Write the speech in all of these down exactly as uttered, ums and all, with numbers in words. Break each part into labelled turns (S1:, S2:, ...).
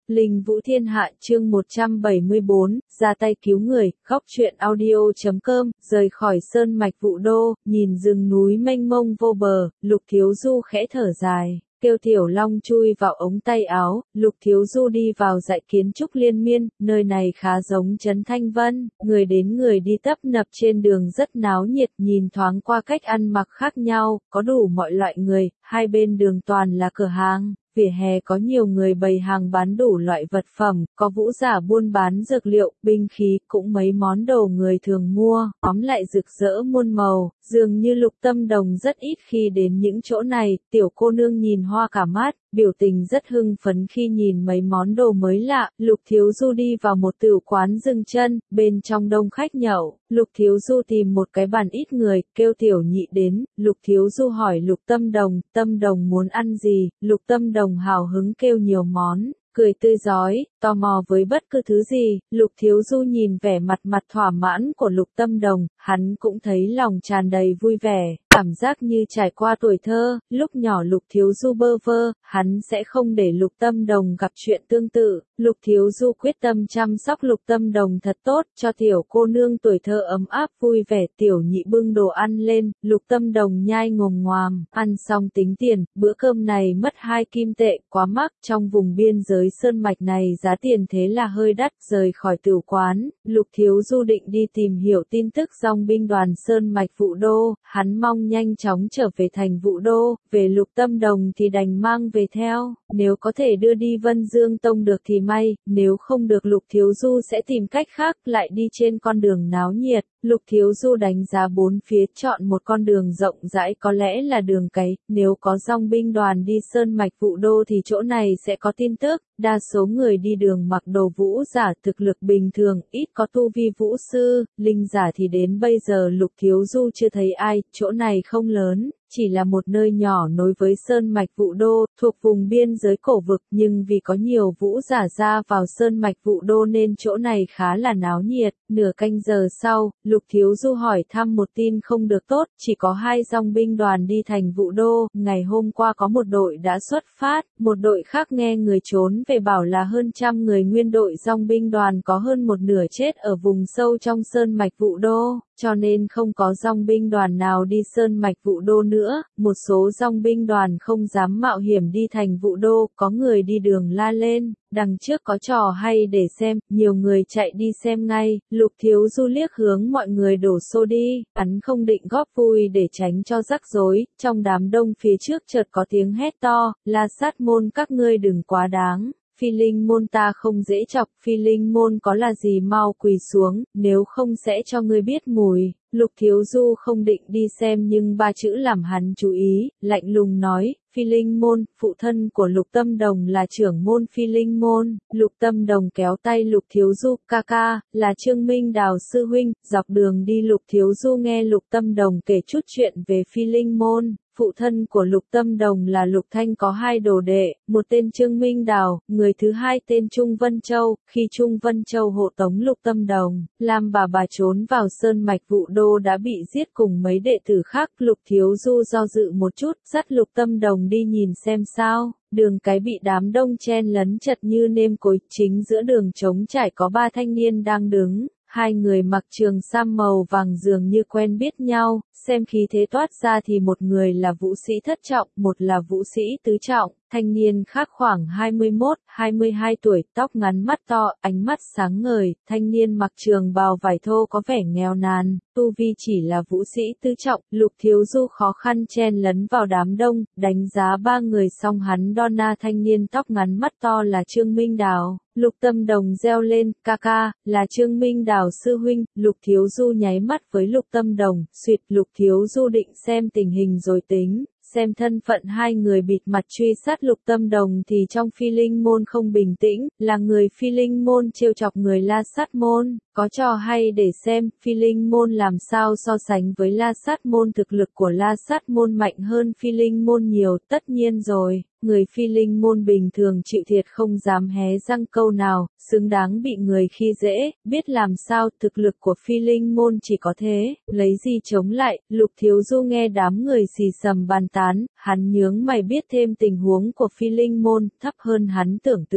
S1: Linh Vũ Thiên Hạ chương một trăm bảy mươi bốn, ra tay cứu người, góc truyện audio.com, rời khỏi sơn mạch Vũ Đô, nhìn rừng núi mênh mông vô bờ, Lục Thiếu Du khẽ thở dài, kêu Tiểu Long chui vào ống tay áo, Lục Thiếu Du đi vào dãy kiến trúc liên miên, nơi này khá giống trấn Thanh Vân, người đến người đi tấp nập trên đường rất náo nhiệt, nhìn thoáng qua cách ăn mặc khác nhau, có đủ mọi loại người, hai bên đường toàn là cửa hàng. Vỉa hè có nhiều người bày hàng bán đủ loại vật phẩm, có vũ giả buôn bán dược liệu, binh khí, cũng mấy món đồ người thường mua, tóm lại rực rỡ muôn màu, dường như Lục Tâm Đồng rất ít khi đến những chỗ này, tiểu cô nương nhìn hoa cả mắt, biểu tình rất hưng phấn khi nhìn mấy món đồ mới lạ, Lục Thiếu Du đi vào một tửu quán dừng chân, bên trong đông khách nhậu, Lục Thiếu Du tìm một cái bàn ít người, kêu Tiểu Nhị đến, Lục Thiếu Du hỏi Lục Tâm Đồng, Tâm Đồng muốn ăn gì, Lục Tâm Đồng hào hứng kêu nhiều món, cười tươi rói, tò mò với bất cứ thứ gì, Lục Thiếu Du nhìn vẻ mặt mặt thỏa mãn của Lục Tâm Đồng, hắn cũng thấy lòng tràn đầy vui vẻ, cảm giác như trải qua tuổi thơ, lúc nhỏ Lục Thiếu Du bơ vơ, hắn sẽ không để Lục Tâm Đồng gặp chuyện tương tự, Lục Thiếu Du quyết tâm chăm sóc Lục Tâm Đồng thật tốt, cho tiểu cô nương tuổi thơ ấm áp vui vẻ, Tiểu Nhị bưng đồ ăn lên, Lục Tâm Đồng nhai ngồm ngoàm, ăn xong tính tiền, bữa cơm này mất hai kim tệ, quá mắc, trong vùng biên giới sơn mạch này giá tiền thế là hơi đắt, rời khỏi tửu quán, Lục Thiếu Du định đi tìm hiểu tin tức dòng binh đoàn sơn mạch Vũ Đô, hắn mong nhanh chóng trở về thành Vũ Đô, về Lục Tâm Đồng thì đành mang về theo, nếu có thể đưa đi Vân Dương Tông được thì may, nếu không được Lục Thiếu Du sẽ tìm cách khác, lại đi trên con đường náo nhiệt. Lục Thiếu Du đánh giá bốn phía chọn một con đường rộng rãi có lẽ là đường cái, nếu có dòng binh đoàn đi sơn mạch Vũ Đô thì chỗ này sẽ có tin tức, đa số người đi đường mặc đồ vũ giả thực lực bình thường, ít có tu vi vũ sư, linh giả thì đến bây giờ Lục Thiếu Du chưa thấy ai, chỗ này không lớn. Chỉ là một nơi nhỏ nối với sơn mạch Vũ Đô, thuộc vùng biên giới cổ vực, nhưng vì có nhiều vũ giả ra vào sơn mạch Vũ Đô nên chỗ này khá là náo nhiệt. Nửa canh giờ sau, Lục Thiếu Du hỏi thăm một tin không được tốt, chỉ có hai dòng binh đoàn đi thành Vũ Đô, ngày hôm qua có một đội đã xuất phát, một đội khác nghe người trốn về bảo là hơn trăm người nguyên đội dòng binh đoàn có hơn một nửa chết ở vùng sâu trong sơn mạch Vũ Đô. Cho nên không có dòng binh đoàn nào đi sơn mạch Vũ Đô nữa, một số dòng binh đoàn không dám mạo hiểm đi thành Vũ Đô, có người đi đường la lên, đằng trước có trò hay để xem, nhiều người chạy đi xem ngay, Lục Thiếu Du liếc hướng mọi người đổ xô đi, hắn không định góp vui để tránh cho rắc rối, trong đám đông phía trước chợt có tiếng hét to, La Sát môn các ngươi đừng quá đáng. Phi Linh môn ta không dễ chọc, Phi Linh môn có là gì mau quỳ xuống, nếu không sẽ cho ngươi biết mùi. Lục Thiếu Du không định đi xem nhưng ba chữ làm hắn chú ý, lạnh lùng nói, Phi Linh môn, phụ thân của Lục Tâm Đồng là trưởng môn Phi Linh môn. Lục Tâm Đồng kéo tay Lục Thiếu Du, ca ca, là Trương Minh Đào sư huynh, dọc đường đi Lục Thiếu Du nghe Lục Tâm Đồng kể chút chuyện về Phi Linh môn. Phụ thân của Lục Tâm Đồng là Lục Thanh có hai đồ đệ, một tên Trương Minh Đào, người thứ hai tên Trung Vân Châu, khi Trung Vân Châu hộ tống Lục Tâm Đồng, làm bà bà trốn vào sơn mạch Vũ Đô đã bị giết cùng mấy đệ tử khác, Lục Thiếu Du do dự một chút, dắt Lục Tâm Đồng đi nhìn xem sao. Đường cái bị đám đông chen lấn chật như nêm cối, chính giữa đường trống trải có ba thanh niên đang đứng. Hai người mặc trường sam màu vàng dường như quen biết nhau, xem khí thế toát ra thì một người là vũ sĩ thất trọng, một là vũ sĩ tứ trọng, thanh niên khác khoảng hai mươi mốt, hai mươi hai tuổi, tóc ngắn mắt to, ánh mắt sáng ngời, thanh niên mặc trường bào vải thô có vẻ nghèo nàn, tu vi chỉ là vũ sĩ tứ trọng, Lục Thiếu Du khó khăn chen lấn vào đám đông, đánh giá ba người xong hắn đo na thanh niên tóc ngắn mắt to là Trương Minh Đào. Lục Tâm Đồng reo lên, ca ca, là Trương Minh Đào sư huynh, Lục Thiếu Du nháy mắt với Lục Tâm Đồng, suyệt Lục Thiếu Du định xem tình hình rồi tính, xem thân phận hai người bịt mặt truy sát Lục Tâm Đồng thì trong Phi Linh môn không bình tĩnh, là người Phi Linh môn trêu chọc người La Sát môn, có trò hay để xem, Phi Linh môn làm sao so sánh với La Sát môn, thực lực của La Sát môn mạnh hơn Phi Linh môn nhiều, tất nhiên rồi. Người Phi Linh môn bình thường chịu thiệt không dám hé răng câu nào, xứng đáng bị người khi dễ, biết làm sao, thực lực của Phi Linh môn chỉ có thế, lấy gì chống lại. Lục Thiếu Du nghe đám người xì xầm bàn tán, hắn nhướng mày biết thêm tình huống của Phi Linh môn, thấp hơn hắn tưởng tượng.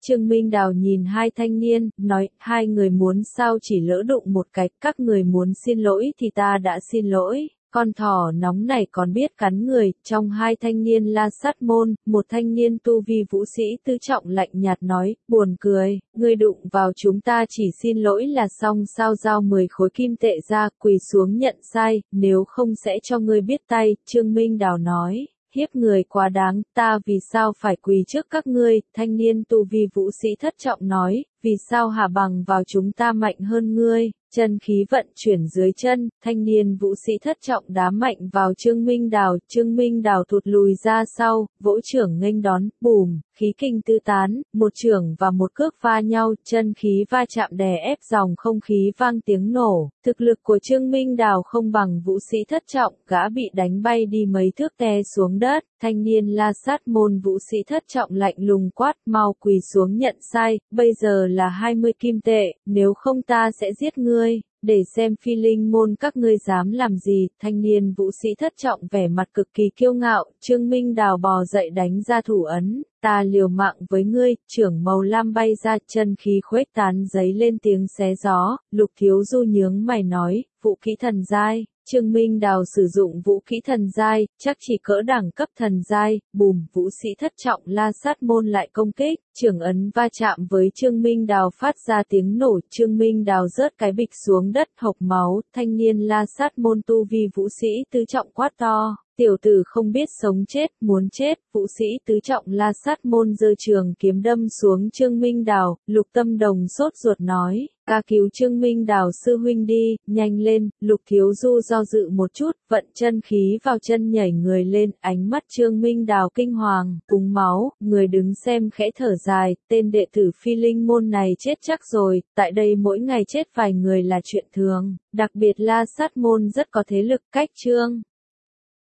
S1: Trương Minh Đào nhìn hai thanh niên, nói, hai người muốn sao chỉ lỡ đụng một cái, các người muốn xin lỗi thì ta đã xin lỗi. Con thỏ nóng này còn biết cắn người, trong hai thanh niên La Sát Môn, một thanh niên tu vi vũ sĩ tứ trọng lạnh nhạt nói, buồn cười, ngươi đụng vào chúng ta chỉ xin lỗi là xong sao, giao mười khối kim tệ ra, quỳ xuống nhận sai, nếu không sẽ cho ngươi biết tay. Trương Minh Đào nói, hiếp người quá đáng, ta vì sao phải quỳ trước các ngươi. Thanh niên tu vi vũ sĩ thất trọng nói, vì sao hạ bằng vào chúng ta mạnh hơn ngươi. Chân khí vận chuyển dưới chân, thanh niên vũ sĩ thất trọng đá mạnh vào Trương Minh Đào, Trương Minh Đào thụt lùi ra sau, vỗ trưởng nghênh đón, bùm, khí kinh tứ tán, một trưởng và một cước va nhau, chân khí va chạm đè ép dòng không khí vang tiếng nổ. Thực lực của Trương Minh Đào không bằng vũ sĩ thất trọng, gã bị đánh bay đi mấy thước té xuống đất. Thanh niên La Sát Môn vũ sĩ thất trọng lạnh lùng quát, mau quỳ xuống nhận sai, bây giờ là hai mươi kim tệ, nếu không ta sẽ giết ngươi, để xem Phi Linh Môn các ngươi dám làm gì. Thanh niên vũ sĩ thất trọng vẻ mặt cực kỳ kiêu ngạo, Trương Minh Đào bò dậy đánh ra thủ ấn, ta liều mạng với ngươi, trưởng màu lam bay ra, chân khí khuếch tán giấy lên tiếng xé gió. Lục Thiếu Du nhướng mày nói, vũ khí thần giai. Trương Minh Đào sử dụng vũ khí thần giai, chắc chỉ cỡ đẳng cấp thần giai, bùm, vũ sĩ thất trọng La Sát Môn lại công kích, trưởng ấn va chạm với Trương Minh Đào phát ra tiếng nổ, Trương Minh Đào rớt cái bịch xuống đất hộc máu, thanh niên La Sát Môn tu vi vũ sĩ tứ trọng quát to. Tiểu tử không biết sống chết, muốn chết. Vũ sĩ tứ trọng La Sát Môn giơ trường kiếm đâm xuống Trương Minh Đào. Lục Tâm Đồng sốt ruột nói, ca cứu Trương Minh Đào sư huynh đi, nhanh lên. Lục Thiếu Du do dự một chút, vận chân khí vào chân nhảy người lên, ánh mắt Trương Minh Đào kinh hoàng, búng máu, người đứng xem khẽ thở dài, tên đệ tử Phi Linh Môn này chết chắc rồi, tại đây mỗi ngày chết vài người là chuyện thường, đặc biệt La Sát Môn rất có thế lực. Cách Trương